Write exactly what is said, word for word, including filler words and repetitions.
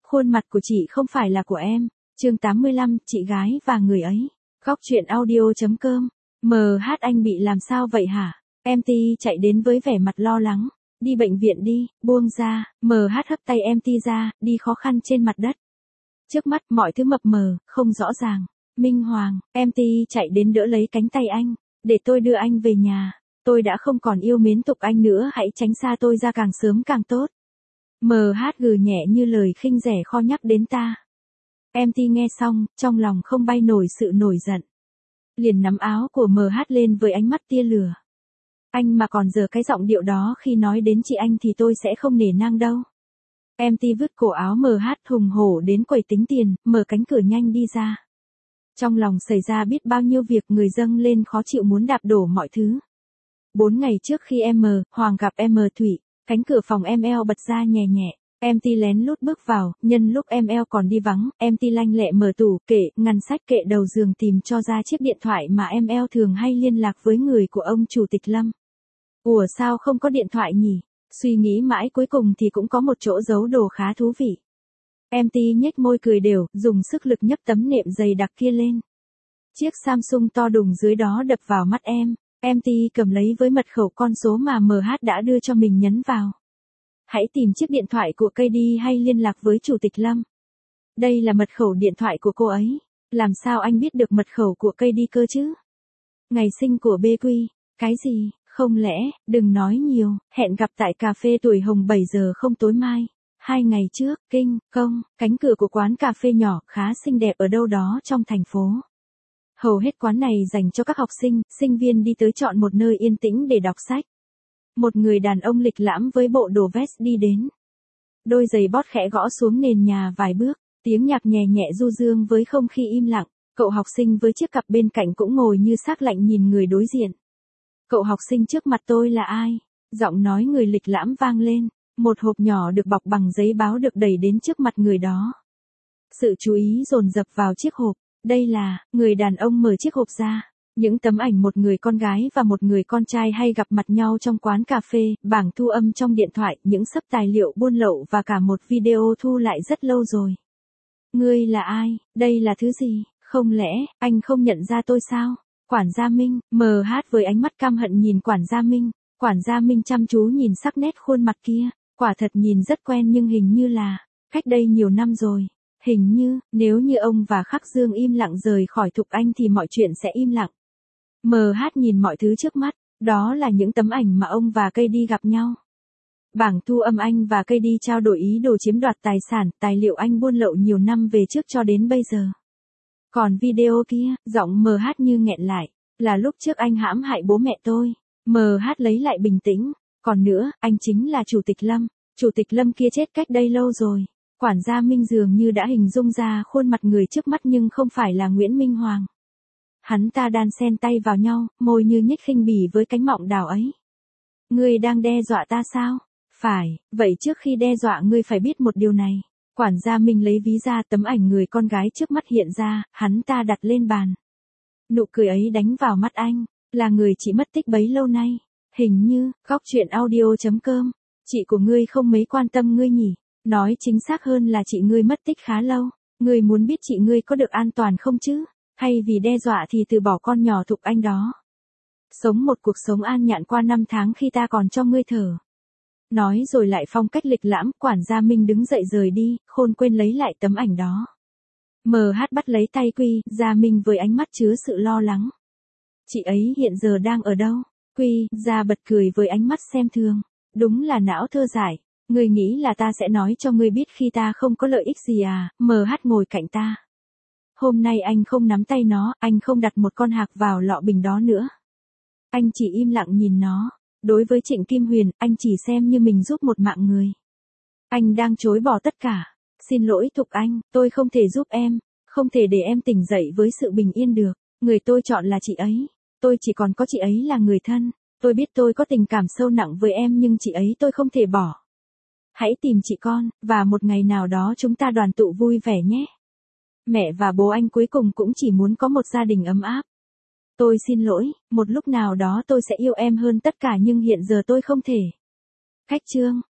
Khuôn mặt của chị không phải là của em. Chương tám mươi lăm, chị gái và người ấy. Góc truyện audio.com. em hát anh bị làm sao vậy hả? em tê chạy đến với vẻ mặt lo lắng. Đi bệnh viện đi, buông ra. em hát hất tay em tê ra, đi khó khăn trên mặt đất. Trước mắt mọi thứ mập mờ, không rõ ràng. Minh Hoàng, em tê chạy đến đỡ lấy cánh tay anh. Để tôi đưa anh về nhà. Tôi đã không còn yêu mến tục anh nữa, hãy tránh xa tôi ra càng sớm càng tốt. em hát gừ nhẹ như lời khinh rẻ kho nhắc đến ta. em tê nghe xong, trong lòng không bay nổi sự nổi giận. Liền nắm áo của em hát lên với ánh mắt tia lửa. Anh mà còn giờ cái giọng điệu đó khi nói đến chị anh thì tôi sẽ không nể nang đâu. em tê vứt cổ áo em hát hùng hổ đến quầy tính tiền, mở cánh cửa nhanh đi ra. Trong lòng xảy ra biết bao nhiêu việc người dâng lên khó chịu muốn đạp đổ mọi thứ. Bốn ngày trước khi em Hoàng gặp em Thủy, cánh cửa phòng em eo bật ra nhẹ nhẹ. em tê lén lút bước vào, nhân lúc em eo còn đi vắng, em tê lanh lẹ mở tủ, kệ, ngăn sách kệ đầu giường tìm cho ra chiếc điện thoại mà em eo thường hay liên lạc với người của ông chủ tịch Lâm. Ủa sao không có điện thoại nhỉ? Suy nghĩ mãi cuối cùng thì cũng có một chỗ giấu đồ khá thú vị. em tê nhếch môi cười đều, dùng sức lực nhấc tấm nệm dày đặc kia lên. Chiếc Samsung to đùng dưới đó đập vào mắt em. em tê cầm lấy với mật khẩu con số mà em hát đã đưa cho mình nhấn vào. Hãy tìm chiếc điện thoại của cây đi hay liên lạc với Chủ tịch Lâm. Đây là mật khẩu điện thoại của cô ấy. Làm sao anh biết được mật khẩu của cây đi cơ chứ? Ngày sinh của bê quy. Cái gì? Không lẽ, đừng nói nhiều, hẹn gặp tại cà phê Tuổi Hồng bảy giờ không tối mai. Hai ngày trước, kinh, công, cánh cửa của quán cà phê nhỏ khá xinh đẹp ở đâu đó trong thành phố. Hầu hết quán này dành cho các học sinh, sinh viên đi tới chọn một nơi yên tĩnh để đọc sách. Một người đàn ông lịch lãm với bộ đồ vest đi đến. Đôi giày bót khẽ gõ xuống nền nhà vài bước, tiếng nhạc nhẹ nhẹ du dương với không khí im lặng. Cậu học sinh với chiếc cặp bên cạnh cũng ngồi như xác lạnh nhìn người đối diện. Cậu học sinh trước mặt tôi là ai? Giọng nói người lịch lãm vang lên. Một hộp nhỏ được bọc bằng giấy báo được đẩy đến trước mặt người đó. Sự chú ý dồn dập vào chiếc hộp. Đây là, người đàn ông mở chiếc hộp ra. Những tấm ảnh một người con gái và một người con trai hay gặp mặt nhau trong quán cà phê, bảng thu âm trong điện thoại, những xấp tài liệu buôn lậu và cả một video thu lại rất lâu rồi. Ngươi là ai? Đây là thứ gì? Không lẽ, anh không nhận ra tôi sao? Quản gia Minh, em hát với ánh mắt căm hận nhìn quản gia Minh. Quản gia Minh chăm chú nhìn sắc nét khuôn mặt kia. Quả thật nhìn rất quen nhưng hình như là, cách đây nhiều năm rồi. Hình như, nếu như ông và Khắc Dương im lặng rời khỏi Thục Anh thì mọi chuyện sẽ im lặng. em hát nhìn mọi thứ trước mắt, đó là những tấm ảnh mà ông và cây đi gặp nhau. Bảng thu âm anh và cây đi trao đổi ý đồ chiếm đoạt tài sản, tài liệu anh buôn lậu nhiều năm về trước cho đến bây giờ. Còn video kia, giọng em hát như nghẹn lại, là lúc trước anh hãm hại bố mẹ tôi. em hát lấy lại bình tĩnh, còn nữa, anh chính là Chủ tịch Lâm. Chủ tịch Lâm kia chết cách đây lâu rồi. Quản gia Minh dường như đã hình dung ra khuôn mặt người trước mắt nhưng không phải là Nguyễn Minh Hoàng. Hắn ta đan xen tay vào nhau, môi như nhếch khinh bỉ với cánh mọng đào ấy. Ngươi đang đe dọa ta sao? Phải, vậy trước khi đe dọa ngươi phải biết một điều này. Quản gia Minh lấy ví ra tấm ảnh người con gái trước mắt hiện ra, hắn ta đặt lên bàn. Nụ cười ấy đánh vào mắt anh, là người chị mất tích bấy lâu nay. Hình như, góc truyện audio.com, chị của ngươi không mấy quan tâm ngươi nhỉ? Nói chính xác hơn là chị ngươi mất tích khá lâu. Ngươi muốn biết chị ngươi có được an toàn không chứ? Hay vì đe dọa thì từ bỏ con nhỏ Thục Anh đó. Sống một cuộc sống an nhàn qua năm tháng khi ta còn cho ngươi thở. Nói rồi lại phong cách lịch lãm, quản gia Minh đứng dậy rời đi, khôn quên lấy lại tấm ảnh đó. em hát bắt lấy tay Quy, Gia Minh với ánh mắt chứa sự lo lắng. Chị ấy hiện giờ đang ở đâu? Quy, Gia bật cười với ánh mắt xem thường. Đúng là não thơ giải. Ngươi nghĩ là ta sẽ nói cho ngươi biết khi ta không có lợi ích gì à? em hát ngồi cạnh ta. Hôm nay anh không nắm tay nó, anh không đặt một con hạc vào lọ bình đó nữa. Anh chỉ im lặng nhìn nó. Đối với Trịnh Kim Huyền, anh chỉ xem như mình giúp một mạng người. Anh đang chối bỏ tất cả. Xin lỗi Thục Anh, tôi không thể giúp em, không thể để em tỉnh dậy với sự bình yên được. Người tôi chọn là chị ấy. Tôi chỉ còn có chị ấy là người thân. Tôi biết tôi có tình cảm sâu nặng với em nhưng chị ấy tôi không thể bỏ. Hãy tìm chị con, và một ngày nào đó chúng ta đoàn tụ vui vẻ nhé. Mẹ và bố anh cuối cùng cũng chỉ muốn có một gia đình ấm áp. Tôi xin lỗi, một lúc nào đó tôi sẽ yêu em hơn tất cả nhưng hiện giờ tôi không thể. Khách chương